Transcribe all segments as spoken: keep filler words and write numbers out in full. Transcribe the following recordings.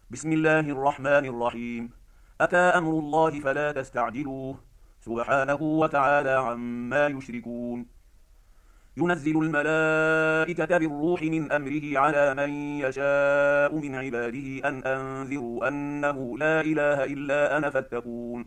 بسم الله الرحمن الرحيم. أتى أمر الله فلا تستعجلوه سبحانه وتعالى عما يشركون. ينزل الملائكة بالروح من أمره على من يشاء من عباده أن أنذروا أنه لا إله إلا أنا فاتقون.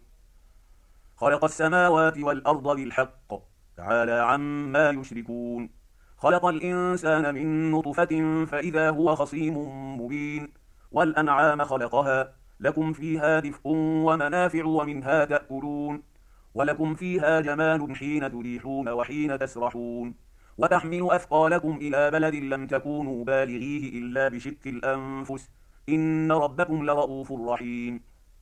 خلق السماوات والأرض بالحق تعالى عما يشركون. خلق الإنسان من نطفة فإذا هو خصيم مبين. والأنعام خلقها لكم فيها دفء ومنافع ومنها تأكلون. ولكم فيها جمال حين تريحون وحين تسرحون. وتحمل أثقالكم إلى بلد لم تكونوا بالغيه إلا بشق الأنفس إن ربكم لرؤوف رحيم.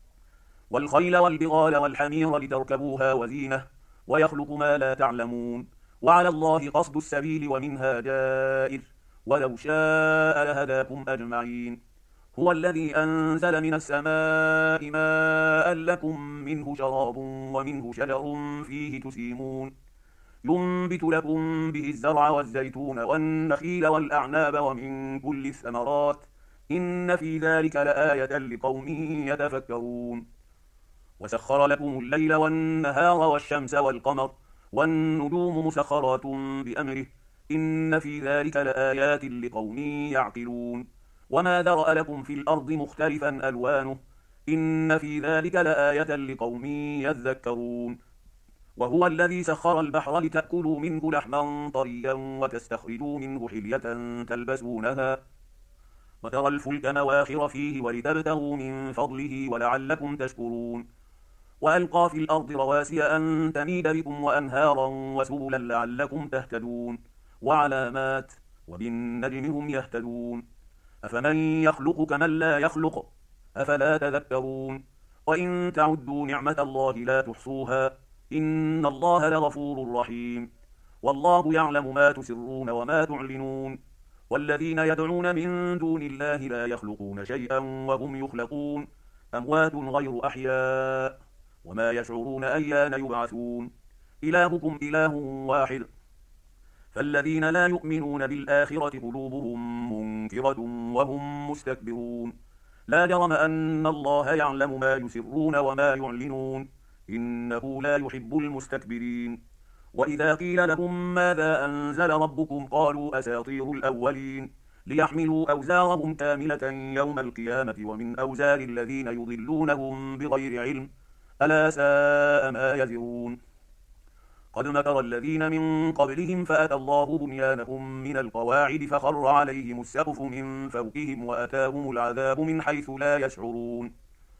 والخيل والبغال والحمير لتركبوها وزينة ويخلق ما لا تعلمون. وعلى الله قصد السبيل ومنها جائر ولو شاء لهداكم أجمعين. هو الذي أنزل من السماء ماء لكم منه شراب ومنه شجر فيه تسيمون. ينبت لكم به الزرع والزيتون والنخيل والأعناب ومن كل الثمرات إن في ذلك لآية لقوم يتفكرون. وسخر لكم الليل والنهار والشمس والقمر والنجوم مسخرات بأمره إن في ذلك لآيات لقوم يعقلون. وما ذرأ لكم في الأرض مختلفا ألوانه إن في ذلك لآية لقوم يذكرون. وهو الذي سخر البحر لتأكلوا منه لحما طريا وتستخرجوا منه حلية تلبسونها وترى الفلك مواخر فيه ولتبتغوا من فضله ولعلكم تشكرون. وألقى في الأرض رواسي أن تميد بكم وأنهارا وسبلا لعلكم تهتدون. وعلامات وبالنجم هم يهتدون. أفمن يخلق كمن لا يخلق أفلا تذكرون. وإن تعدوا نعمة الله لا تحصوها إن الله لغفور رحيم. والله يعلم ما تسرون وما تعلنون. والذين يدعون من دون الله لا يخلقون شيئا وهم يخلقون أموات غير أحياء وما يشعرون أيان يبعثون. إلهكم إله واحد فالذين لا يؤمنون بالآخرة قلوبهم منكرة وهم مستكبرون. لا جرم أن الله يعلم ما يسرون وما يعلنون إنه لا يحب المستكبرين. وإذا قيل لهم ماذا أنزل ربكم قالوا أساطير الأولين ليحملوا أوزارهم كاملة يوم القيامة ومن أوزار الذين يضلونهم بغير علم ألا ساء ما يزرون. قد مكر الذين من قبلهم فأتى الله بنيانهم من القواعد فخر عليهم السقف من فوقهم وأتاهم العذاب من حيث لا يشعرون.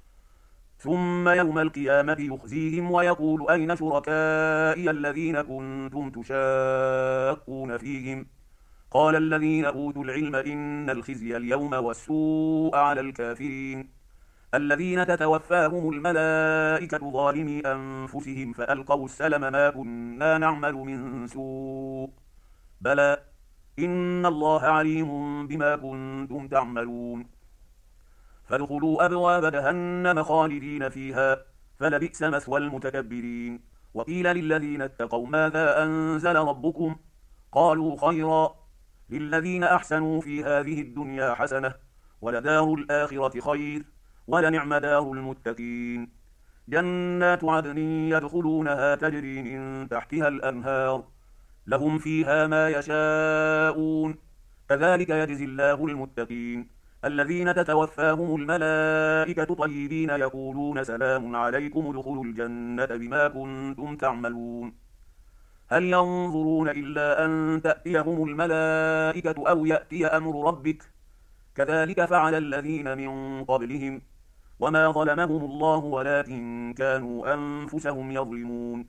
ثم يوم القيامة يخزيهم ويقول أين شركائي الذين كنتم تشاقون فيهم قال الذين أوتوا العلم إن الخزي اليوم والسوء على الكافرين الذين تتوفاهم الملائكة ظالمي أنفسهم فألقوا السلم ما كنا نعمل من سوء بلى إن الله عليم بما كنتم تعملون. فادخلوا أبواب جهنم خالدين فيها فلبئس مثوى المتكبرين. وقيل للذين اتقوا ماذا أنزل ربكم قالوا خيرا للذين أحسنوا في هذه الدنيا حسنة ولدار الآخرة خير ولنعم دار المتقين. جنات عدن يدخلونها تجري من تحتها الأنهار لهم فيها ما يشاءون كذلك يجزي الله المتقين الذين تتوفاهم الملائكة طيبين يقولون سلام عليكم ادخلوا الجنة بما كنتم تعملون. هل ينظرون إلا أن تأتيهم الملائكة أو يأتي أمر ربك كذلك فعل الذين من قبلهم وما ظلمهم الله ولكن كانوا أنفسهم يظلمون.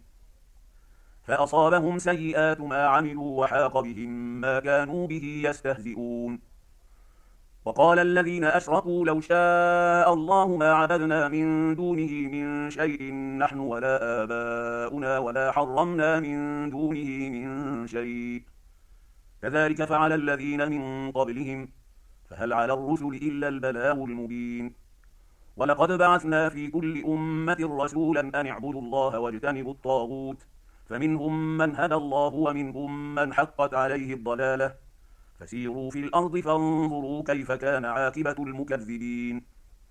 فأصابهم سيئات ما عملوا وحاق بهم ما كانوا به يستهزئون. وقال الذين أشركوا لو شاء الله ما عبدنا من دونه من شيء نحن ولا آباؤنا ولا حرمنا من دونه من شيء كذلك فعل الذين من قبلهم فهل على الرسل إلا البلاغ المبين. ولقد بعثنا في كل أمة رسولا أن اعبدوا الله واجتنبوا الطاغوت فمنهم من هدى الله ومنهم من حقت عليه الضلالة فسيروا في الأرض فانظروا كيف كان عاقبة المكذبين.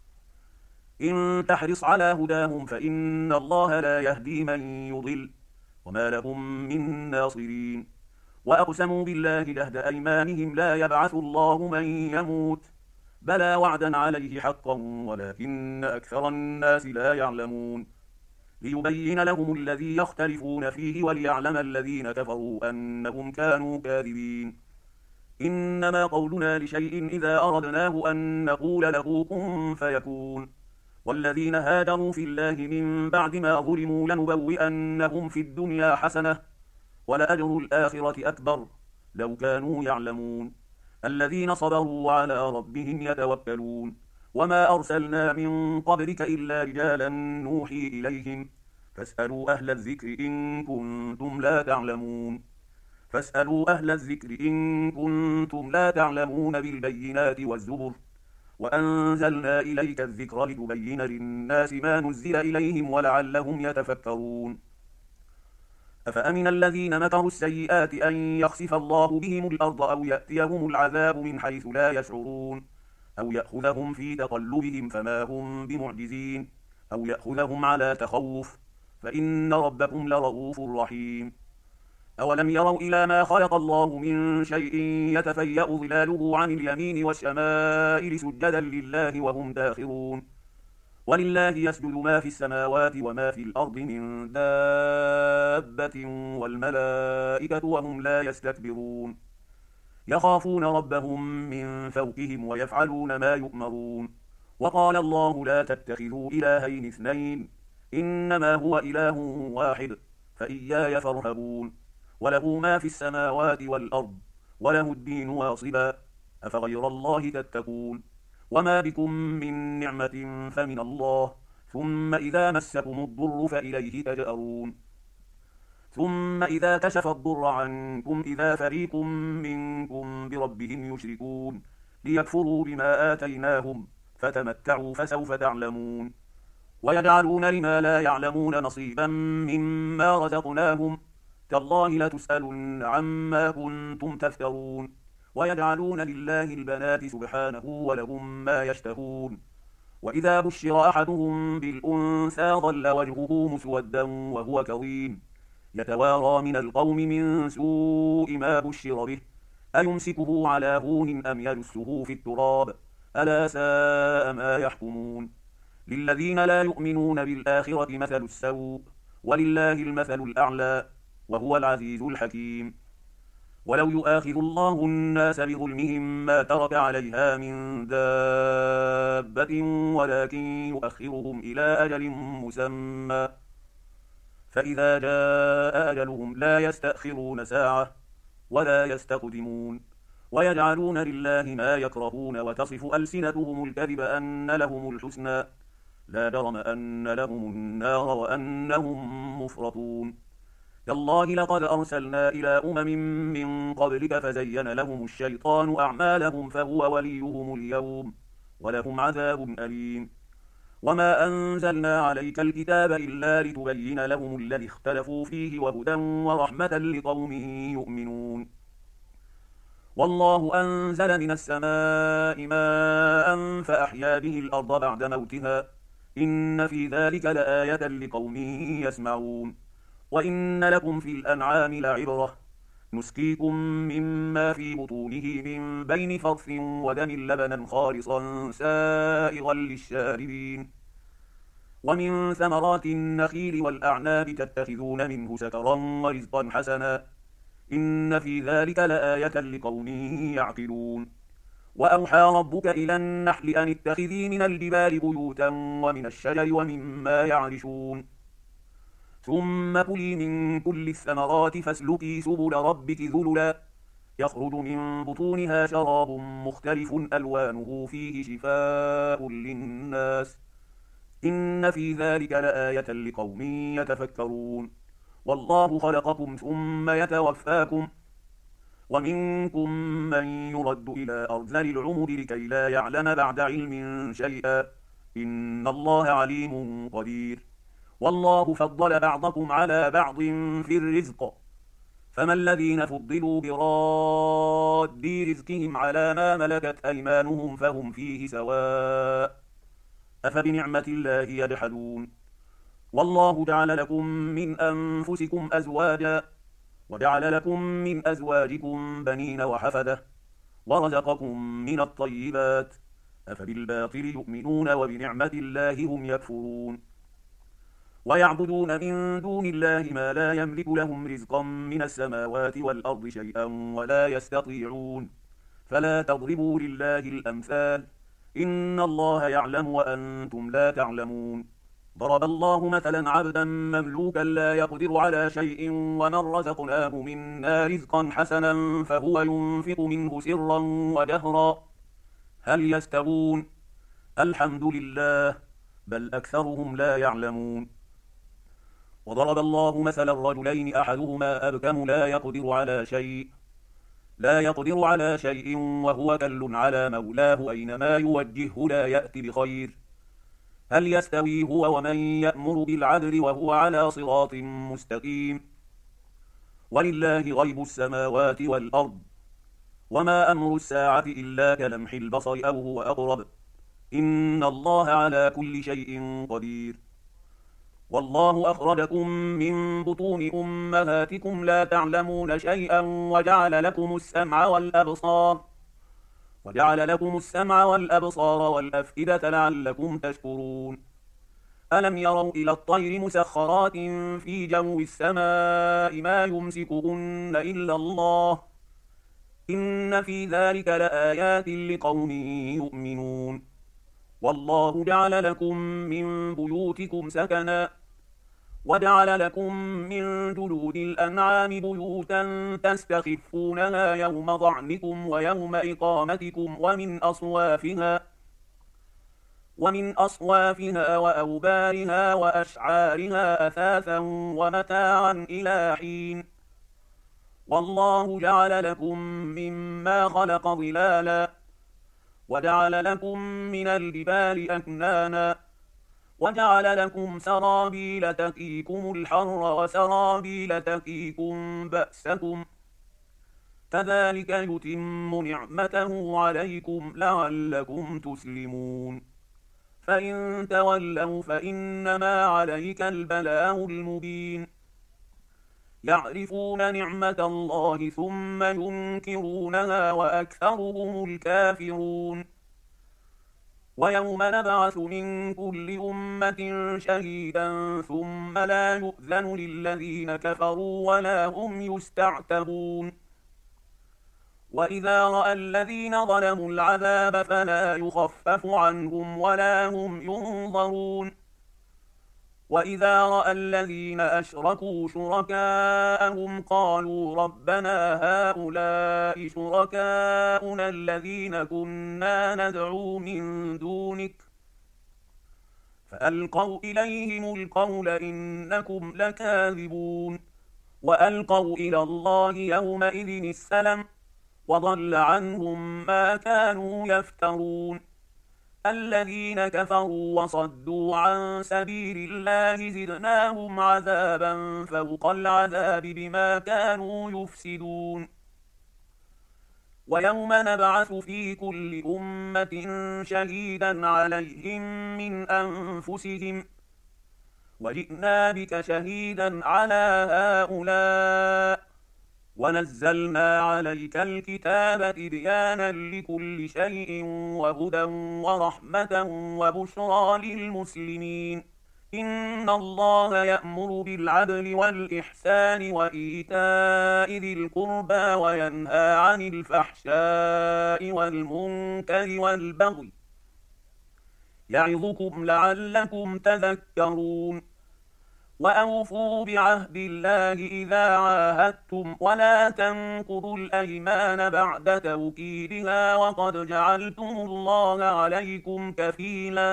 إن تحرص على هداهم فإن الله لا يهدي من يضل وما لهم من ناصرين وأقسموا بالله جهد أيمانهم لا يبعث الله من يموت بلى وعدا عليه حقا ولكن أكثر الناس لا يعلمون ليبين لهم الذي يختلفون فيه وليعلم الذين كفروا أنهم كانوا كاذبين إنما قولنا لشيء إذا أردناه أن نقول له كن فيكون والذين هاجروا في الله من بعد ما ظلموا لنبوئنهم في الدنيا حسنة ولأجر الآخرة أكبر لو كانوا يعلمون الذين صبروا على ربهم يتوكلون وما أرسلنا من قبلك إلا رجالا نوحي إليهم فاسألوا أهل الذكر إن كنتم لا تعلمون فاسألوا أهل الذكر إن كنتم لا تعلمون بالبينات والزبر وأنزلنا إليك الذكر لتبين للناس ما نزل إليهم ولعلهم يتفكرون أفأمن الذين مكروا السيئات أن يخسف الله بهم الأرض أو يأتيهم العذاب من حيث لا يشعرون أو يأخذهم في تقلبهم فما هم بمعجزين أو يأخذهم على تخوف فإن ربكم لرؤوف رحيم أولم يروا إلى ما خلق الله من شيء يتفيأ ظلاله عن اليمين والشمائل سجدا لله وهم داخرون ولله يسجد ما في السماوات وما في الأرض من دابة والملائكة وهم لا يستكبرون يخافون ربهم من فوقهم ويفعلون ما يؤمرون وقال الله لا تتخذوا إلهين اثنين إنما هو إله واحد فإياي فارهبون وله ما في السماوات والأرض وله الدين واصبا أفغير الله تتقون وما بكم من نعمة فمن الله ثم إذا مسكم الضر فإليه تجأرون ثم إذا كشف الضر عنكم إذا فريق منكم بربهم يشركون ليكفروا بما آتيناهم فتمتعوا فسوف تعلمون ويجعلون لما لا يعلمون نصيبا مما رزقناهم تالله لتسألن عما كنتم تفترون ويجعلون لله البنات سبحانه ولهم ما يشتهون وإذا بشر أحدهم بالأنثى ظل وجهه مسودا وهو كظيم يتوارى من القوم من سوء ما بشر به أيمسكه على هون أم يدسه في التراب ألا ساء ما يحكمون للذين لا يؤمنون بالآخرة مثل السوء ولله المثل الأعلى وهو العزيز الحكيم ولو يؤاخذ الله الناس بظلمهم ما ترك عليها من دابة ولكن يؤخرهم إلى أجل مسمى فإذا جاء أجلهم لا يستأخرون ساعة ولا يستقدمون ويجعلون لله ما يكرهون وتصف ألسنتهم الكذب أن لهم الحسنى لا جرم أن لهم النار وأنهم مفرطون تالله لقد أرسلنا إلى أمم من قبلك فزين لهم الشيطان أعمالهم فهو وليهم اليوم ولهم عذاب أليم وما أنزلنا عليك الكتاب إلا لتبين لهم الذي اختلفوا فيه وهدى ورحمة لقوم يؤمنون والله أنزل من السماء ماء فأحيا به الأرض بعد موتها إن في ذلك لآية لقوم يسمعون وإن لكم في الأنعام لعبرة نسقيكم مما في بطونه من بين فرث ودم لبنا خالصا سائغا للشاربين ومن ثمرات النخيل والأعناب تتخذون منه سكرا ورزقا حسنا إن في ذلك لآية لقوم يعقلون وأوحى ربك إلى النحل أن اتخذي من الجبال بيوتا ومن الشجر ومما يعرشون ثم كلي من كل الثمرات فاسلكي سبل ربك ذللا يخرج من بطونها شراب مختلف ألوانه فيه شفاء للناس إن في ذلك لآية لقوم يتفكرون والله خلقكم ثم يتوفاكم ومنكم من يرد إلى أرذل العمر لكي لا يعلم بعد علم شيئا إن الله عليم قدير والله فضل بعضكم على بعض في الرزق فما الذين فضلوا براد رزقهم على ما ملكت أيمانهم فهم فيه سواء أفبنعمة الله يجحدون والله جعل لكم من أنفسكم أزواجا وجعل لكم من أزواجكم بنين وحفدة ورزقكم من الطيبات أفبالباطل يؤمنون وبنعمة الله هم يكفرون ويعبدون من دون الله ما لا يملك لهم رزقا من السماوات والأرض شيئا ولا يستطيعون فلا تضربوا لله الأمثال إن الله يعلم وأنتم لا تعلمون ضرب الله مثلا عبدا مملوكا لا يقدر على شيء ومن رزقناه منا رزقا حسنا فهو ينفق منه سرا وجهرا هل يستوون الحمد لله بل أكثرهم لا يعلمون وضرب الله مثلا الرجلين أحدهما أبكم لا يقدر على شيء لا يقدر على شيء وهو كل على مولاه أينما يوجهه لا يأتي بخير هل يستوي هو ومن يأمر بالعدل وهو على صراط مستقيم ولله غيب السماوات والأرض وما أمر الساعة إلا كلمح البصر أو هو أقرب إن الله على كل شيء قدير والله أخرجكم من بطون أمهاتكم لا تعلمون شيئا وجعل لكم السمع والأبصار وجعل لكم السمع والأبصار والأفئدة لعلكم تشكرون ألم يروا إلى الطير مسخرات في جو السماء ما يمسكهن إلا الله إن في ذلك لآيات لقوم يؤمنون والله جعل لكم من بيوتكم سكنا وجعل لكم من جلود الأنعام بيوتا تستخفونها يوم ضعنكم ويوم إقامتكم ومن أصوافها ومن أصوافها وأوبارها وأشعارها أثاثا ومتاعا إلى حين والله جعل لكم مما خلق ظلالا وجعل لكم من الجبال أكنانا وجعل لكم سرابيل تقيكم الحر وسرابيل تقيكم بأسكم كذلك يتم نعمته عليكم لعلكم تسلمون فإن تولوا فإنما عليك البلاغ المبين يعرفون نعمة الله ثم ينكرونها وأكثرهم الكافرون ويوم نبعث من كل أمة شهيدا ثم لا يؤذن للذين كفروا ولا هم يستعتبون وإذا رأى الذين ظلموا العذاب فلا يخفف عنهم ولا هم ينظرون وإذا رأى الذين أشركوا شركاءهم قالوا ربنا هؤلاء شركاؤنا الذين كنا ندعو من دونك فألقوا إليهم القول إنكم لكاذبون وألقوا إلى الله يومئذ السلم وضل عنهم ما كانوا يفترون الذين كفروا وصدوا عن سبيل الله زدناهم عذابا فوق العذاب بما كانوا يفسدون ويوم نبعث في كل أمة شهيدا عليهم من أنفسهم وجئنا بك شهيدا على هؤلاء ونزلنا عليك الكتاب تبيانا لكل شيء وهدى ورحمة وبشرى للمسلمين إن الله يأمر بالعدل والإحسان وإيتاء ذي القربى وينهى عن الفحشاء والمنكر والبغي يعظكم لعلكم تذكرون وأوفوا بعهد الله إذا عاهدتم ولا تنقضوا الأيمان بعد توكيدها وقد جعلتم الله عليكم كفيلا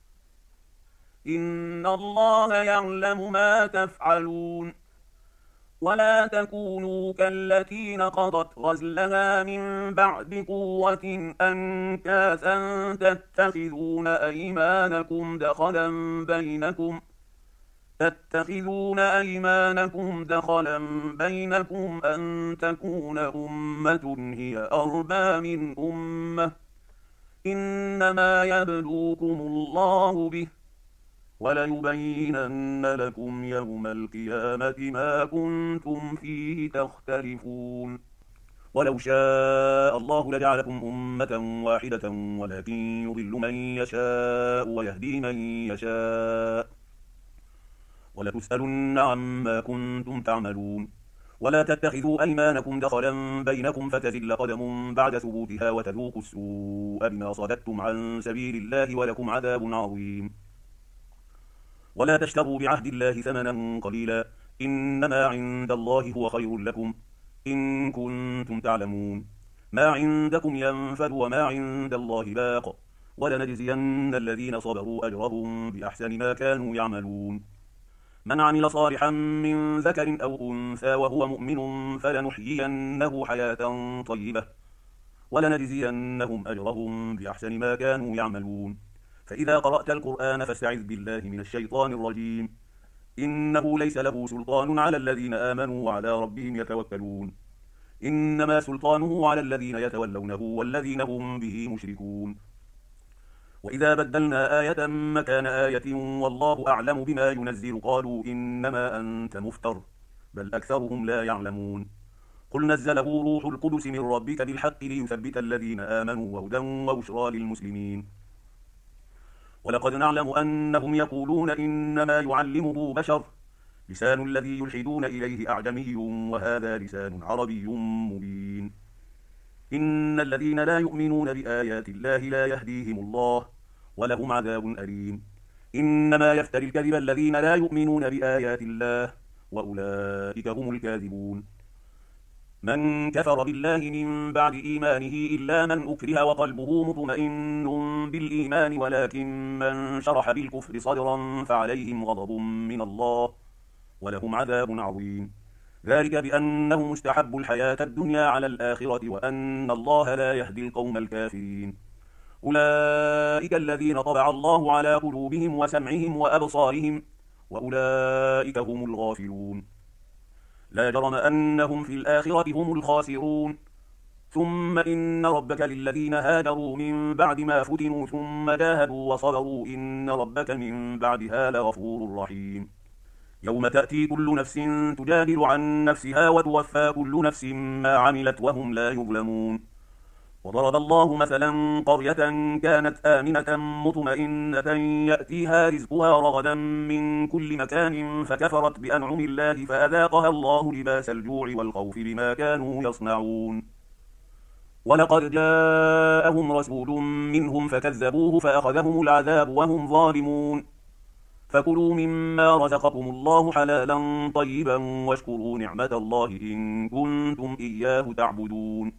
إن الله يعلم ما تفعلون ولا تكونوا كالتي نقضت غزلها من بعد قوة أنكاثا تتخذون أيمانكم دخلا بينكم تتخذون أيمانكم دخلا بينكم أن تكون أمة هي أربى من أمة إنما يبلوكم الله به وليبينن لكم يوم القيامة ما كنتم فيه تختلفون ولو شاء الله لجعلكم أمة واحدة ولكن يضل من يشاء ويهدي من يشاء ولتسألن عما كنتم تعملون ولا تتخذوا أيمانكم دخلا بينكم فتزل قدم بعد ثبوتها وتذوقوا السوء بما صددتم عن سبيل الله ولكم عذاب عظيم ولا تشتروا بعهد الله ثمنا قليلا إنما عند الله هو خير لكم إن كنتم تعلمون ما عندكم ينفد وما عند الله باق ولنجزين الذين صبروا أجرهم بأحسن ما كانوا يعملون من عمل صالحا من ذكر أو أنثى وهو مؤمن فلنحيينه حياة طيبة ولنجزينهم أجرهم بأحسن ما كانوا يعملون فإذا قرأت القرآن فاستعذ بالله من الشيطان الرجيم إنه ليس له سلطان على الذين آمنوا وعلى ربهم يتوكلون إنما سلطانه على الذين يتولونه والذين هم به مشركون وإذا بدلنا آية مكان آية والله أعلم بما ينزل قالوا إنما أنت مفتر بل أكثرهم لا يعلمون قل نزله روح القدس من ربك بالحق ليثبت الذين آمنوا وهدى وبشرى للمسلمين ولقد نعلم أنهم يقولون إنما يعلمه بشر لسان الذي يلحدون إليه أعجمي وهذا لسان عربي مبين إن الذين لا يؤمنون بآيات الله لا يهديهم الله ولهم عذاب أليم إنما يفتري الكذب الذين لا يؤمنون بآيات الله وأولئك هم الكاذبون من كفر بالله من بعد إيمانه إلا من أكره وقلبه مطمئن بالإيمان ولكن من شرح بالكفر صدرا فعليهم غضب من الله ولهم عذاب عظيم ذلك بأنه مستحب الحياة الدنيا على الآخرة وأن الله لا يهدي القوم الكافرين أولئك الذين طبع الله على قلوبهم وسمعهم وأبصارهم وأولئك هم الغافلون لا جرم أنهم في الآخرة هم الخاسرون ثم إن ربك للذين هاجروا من بعد ما فتنوا ثم جاهدوا وصبروا إن ربك من بعدها لغفور رحيم يوم تأتي كل نفس تجادل عن نفسها وتوفى كل نفس ما عملت وهم لا يظلمون وضرب الله مثلا قرية كانت آمنة مطمئنة يأتيها رزقها رغدا من كل مكان فكفرت بأنعم الله فأذاقها الله لباس الجوع والخوف بما كانوا يصنعون ولقد جاءهم رسول منهم فكذبوه فأخذهم العذاب وهم ظالمون فكلوا مما رزقكم الله حلالا طيبا واشكروا نعمة الله إن كنتم إياه تعبدون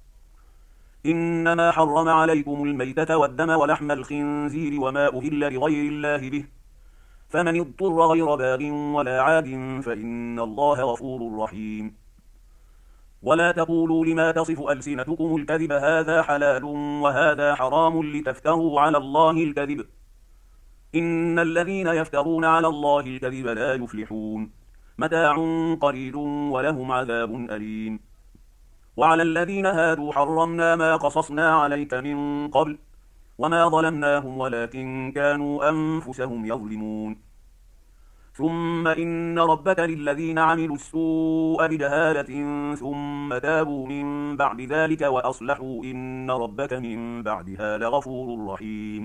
إنما حرم عليكم الميتة والدم ولحم الخنزير وما أهل لغير الله به فمن اضطر غير باغ ولا عاد فإن الله غفور رحيم ولا تقولوا لما تصف ألسنتكم الكذب هذا حلال وهذا حرام لتفتروا على الله الكذب إن الذين يفترون على الله الكذب لا يفلحون متاع قليل ولهم عذاب أليم وعلى الذين هادوا حرمنا ما قصصنا عليك من قبل وما ظلمناهم ولكن كانوا أنفسهم يظلمون ثم إن ربك للذين عملوا السوء بجهالة ثم تابوا من بعد ذلك وأصلحوا إن ربك من بعدها لغفور رحيم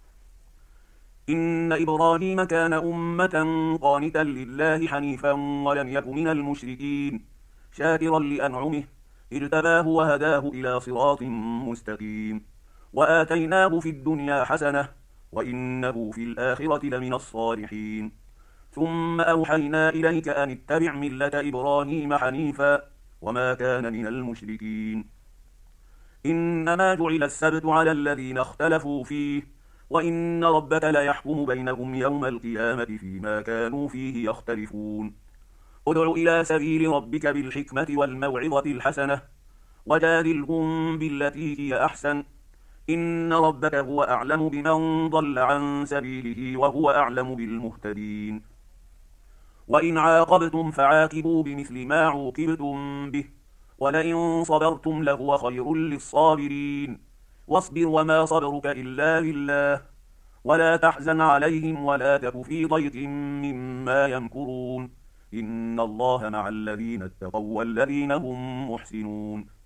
إن إبراهيم كان أمة قانتا لله حنيفا ولم يك من المشركين شاكرا لأنعمه اجتباه وهداه إلى صراط مستقيم وآتيناه في الدنيا حسنة وإنه في الآخرة لمن الصالحين ثم أوحينا إليك أن اتبع ملة إبراهيم حنيفا وما كان من المشركين إنما جعل السبت على الذين اختلفوا فيه وإن ربك ليحكم بينهم يوم القيامة فيما كانوا فيه يختلفون ادع إلى سبيل ربك بالحكمة والموعظة الحسنة وجادلهم بالتي هي أحسن إن ربك هو أعلم بمن ضل عن سبيله وهو أعلم بالمهتدين وإن عاقبتم فعاقبوا بمثل ما عوقبتم به ولئن صبرتم لهو خير للصابرين واصبر وما صبرك إلا بالله ولا تحزن عليهم ولا تك في ضيق مما يمكرون إن الله مع الذين اتقوا والذين هم محسنون